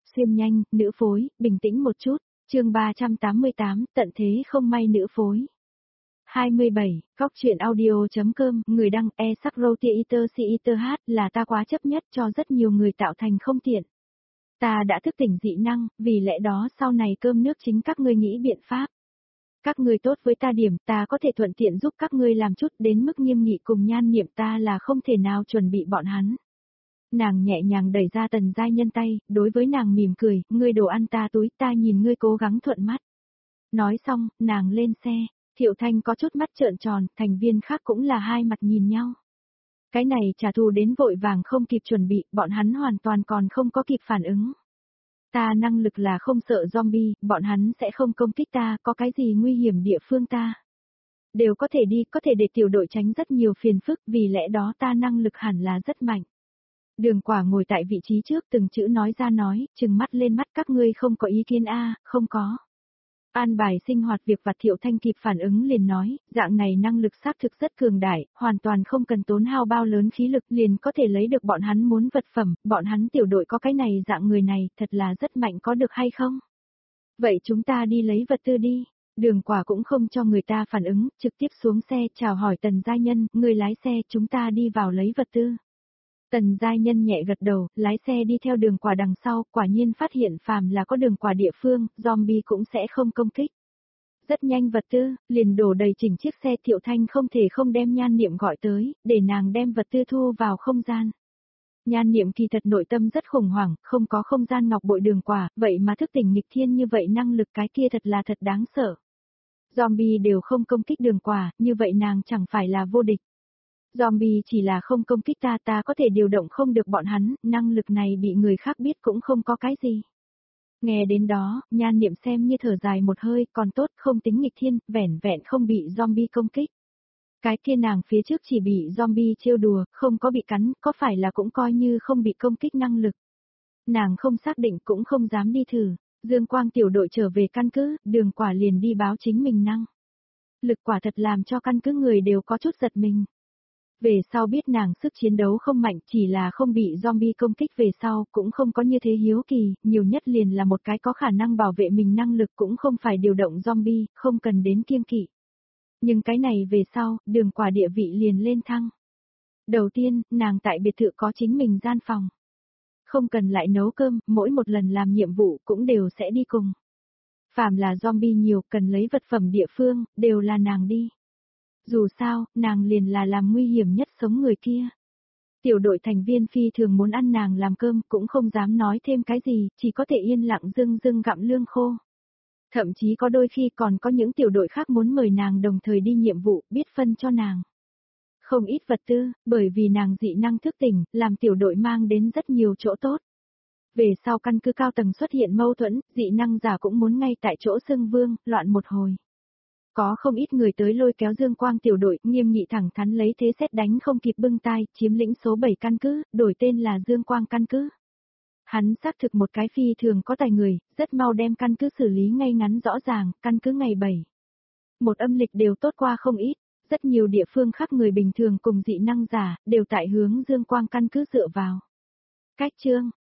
xuyên nhanh, nữ phối, bình tĩnh một chút, chương 388, tận thế không may nữ phối. 27, góc truyện audio.com, người đăng e-sắc-rô-tia-iter-si-iter-hát là ta quá chấp nhất cho rất nhiều người tạo thành không tiện. Ta đã thức tỉnh dị năng, vì lẽ đó sau này cơm nước chính các ngươi nghĩ biện pháp. Các ngươi tốt với ta điểm, ta có thể thuận tiện giúp các ngươi làm chút đến mức nghiêm nghị cùng nhan niệm ta là không thể nào chuẩn bị bọn hắn. Nàng nhẹ nhàng đẩy ra Tần Giai Nhân tay, đối với nàng mỉm cười, ngươi đồ ăn ta túi ta nhìn ngươi cố gắng thuận mắt. Nói xong, nàng lên xe, Thiệu Thanh có chút mắt trợn tròn, thành viên khác cũng là hai mặt nhìn nhau. Cái này trả thù đến vội vàng không kịp chuẩn bị, bọn hắn hoàn toàn còn không có kịp phản ứng. Ta năng lực là không sợ zombie, bọn hắn sẽ không công kích ta, có cái gì nguy hiểm địa phương ta. Đều có thể đi, có thể để tiểu đội tránh rất nhiều phiền phức, vì lẽ đó ta năng lực hẳn là rất mạnh. Đường Quả ngồi tại vị trí trước từng chữ nói ra nói, trừng mắt lên mắt các ngươi không có ý kiến không có. An bài sinh hoạt việc vặt Thiệu Thanh kịp phản ứng liền nói, dạng này năng lực xác thực rất cường đại, hoàn toàn không cần tốn hao bao lớn khí lực liền có thể lấy được bọn hắn muốn vật phẩm, bọn hắn tiểu đội có cái này dạng người này thật là rất mạnh có được hay không? Vậy chúng ta đi lấy vật tư đi. Đường Quả cũng không cho người ta phản ứng, trực tiếp xuống xe chào hỏi Tần Giai Nhân, người lái xe chúng ta đi vào lấy vật tư. Tần Giai Nhân nhẹ gật đầu, lái xe đi theo Đường Quả đằng sau, quả nhiên phát hiện phàm là có Đường Quả địa phương, zombie cũng sẽ không công kích. Rất nhanh vật tư, liền đổ đầy chỉnh chiếc xe. Thiệu Thanh không thể không đem Nhan Niệm gọi tới, để nàng đem vật tư thu vào không gian. Nhan Niệm kỳ thật nội tâm rất khủng hoảng, không có không gian ngọc bội Đường Quả, vậy mà thức tỉnh nghịch thiên như vậy năng lực cái kia thật là thật đáng sợ. Zombie đều không công kích Đường Quả, như vậy nàng chẳng phải là vô địch. Zombie chỉ là không công kích ta có thể điều động không được bọn hắn, năng lực này bị người khác biết cũng không có cái gì. Nghe đến đó, Nhan Niệm xem như thở dài một hơi, còn tốt không tính nghịch thiên, vẻn vẹn không bị zombie công kích. Cái kia nàng phía trước chỉ bị zombie trêu đùa, không có bị cắn, có phải là cũng coi như không bị công kích năng lực. Nàng không xác định cũng không dám đi thử, Dương Quang tiểu đội trở về căn cứ, Đường Quả liền đi báo chính mình năng. Lực quả thật làm cho căn cứ người đều có chút giật mình. Về sau biết nàng sức chiến đấu không mạnh chỉ là không bị zombie công kích về sau cũng không có như thế hiếu kỳ, nhiều nhất liền là một cái có khả năng bảo vệ mình năng lực cũng không phải điều động zombie, không cần đến kiêng kỵ. Nhưng cái này về sau, Đường Quả địa vị liền lên thăng. Đầu tiên, nàng tại biệt thự có chính mình gian phòng. Không cần lại nấu cơm, mỗi một lần làm nhiệm vụ cũng đều sẽ đi cùng. Phàm là zombie nhiều cần lấy vật phẩm địa phương, đều là nàng đi. Dù sao, nàng liền là làm nguy hiểm nhất sống người kia. Tiểu đội thành viên phi thường muốn ăn nàng làm cơm cũng không dám nói thêm cái gì, chỉ có thể yên lặng dưng dưng gặm lương khô. Thậm chí có đôi khi còn có những tiểu đội khác muốn mời nàng đồng thời đi nhiệm vụ, biết phân cho nàng. Không ít vật tư, bởi vì nàng dị năng thức tỉnh, làm tiểu đội mang đến rất nhiều chỗ tốt. Về sau căn cứ cao tầng xuất hiện mâu thuẫn, dị năng giả cũng muốn ngay tại chỗ xưng vương, loạn một hồi. Có không ít người tới lôi kéo Dương Quang tiểu đội, nghiêm nghị thẳng thắn lấy thế xét đánh không kịp bưng tai, chiếm lĩnh số 7 căn cứ, đổi tên là Dương Quang căn cứ. Hắn xác thực một cái phi thường có tài người, rất mau đem căn cứ xử lý ngay ngắn rõ ràng, căn cứ ngày 7. Một âm lịch đều tốt qua không ít, rất nhiều địa phương khác người bình thường cùng dị năng giả, đều tại hướng Dương Quang căn cứ dựa vào. Cách chương